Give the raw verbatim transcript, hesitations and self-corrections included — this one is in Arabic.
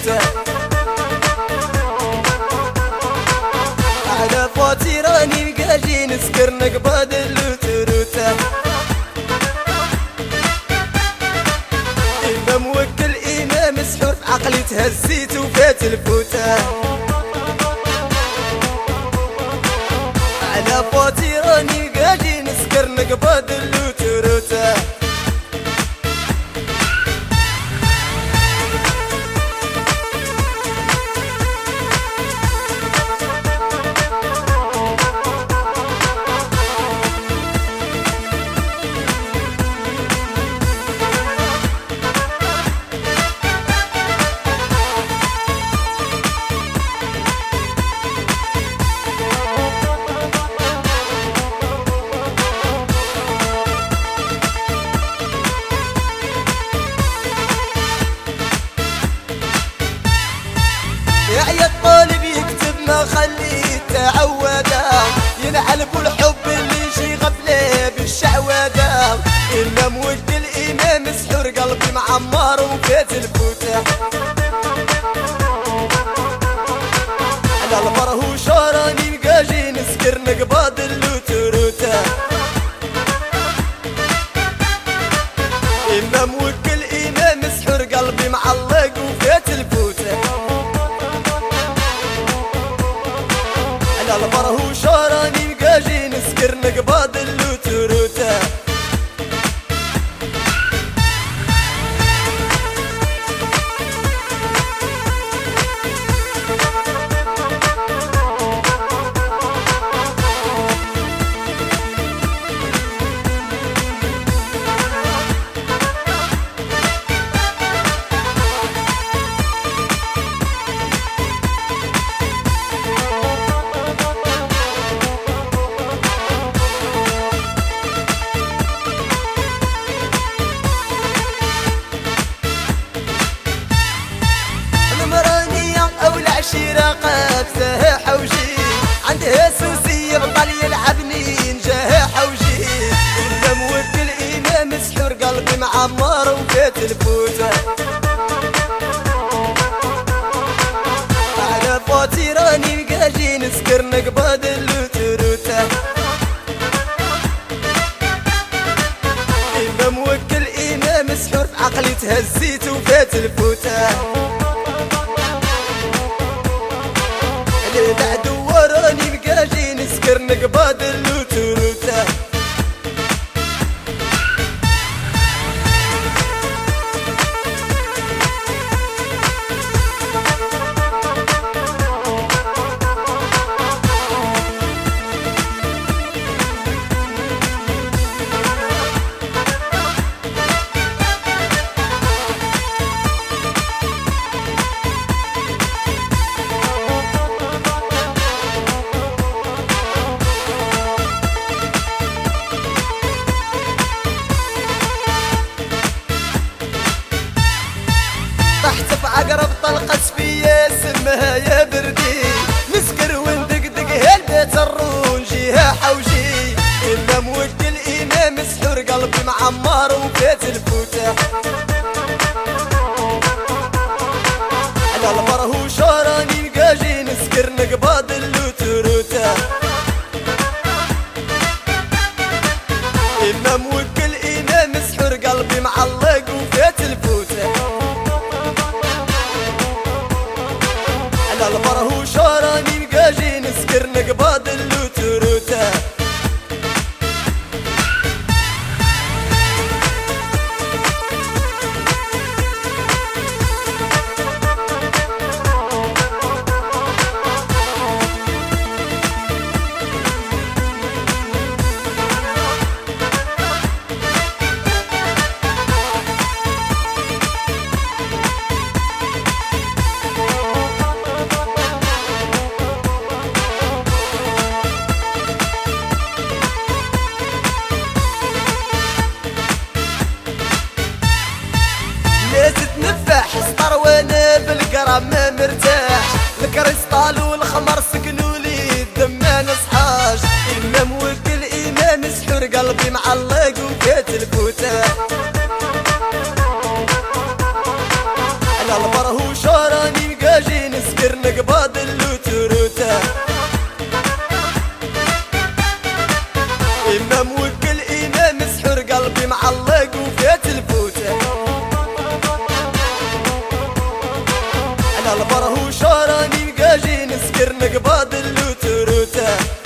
الفوتة على فوتي راني مقاجي نسكر نقبض اللوتروتة إمام موكل إمام سحور في عقلي تهزيت وفات الفوتة على فوتي راني مقاجي نسكر نقبض اللوتروتة يا الطالب يكتب ما خليه تعوده ينعلب الحب اللي يجي غفله بالشعوده إلا مود الإمام سحور قلبي معمر وفات الفوتة على الفرهوش راني مقاجي نسكر نقبض اللوتروتة إلا مود الإمام سحور قلبي معلق وفات الفوتة على الفرهوش راني مقاجي نسكر نقبض اللوتروتة عشيرة قابسها حوجي عندها سوسية بطل يلعبني نجاها حوجي إلا مود الإمام سحور قلبي معمر وفات الفوتة على فوتي راني مقاجي نسكر نقبض اللوتروتة إلا مود الإمام سحور في عقلي تهزيت وفات الفوتة بعد وراني مقاجي نسكر نقبض اللوتروتة عقرب طلقت فيا سمها يا بردي نسكر وندقدق هالبيت الرون جيها حوجي إلا مود الإمام سحور قلبي معمر وفات الفوتة على الفرهوش راني مقاجي نسكر نقبض اللوتروتة إلا مود الإمام سحور قلبي معلق وفات الفوتة على الفرهوش راني مقاجي نسكر نقبض اللوتروتة ما مرتاح الكريستال والخمر سكنوا لي الدم ما نصحاش إمام وكل إمام سحور قلبي معلق وفات الفوتة على البرهوش راني البره وشاراني نقاجي نسكر نقبض اللوتروته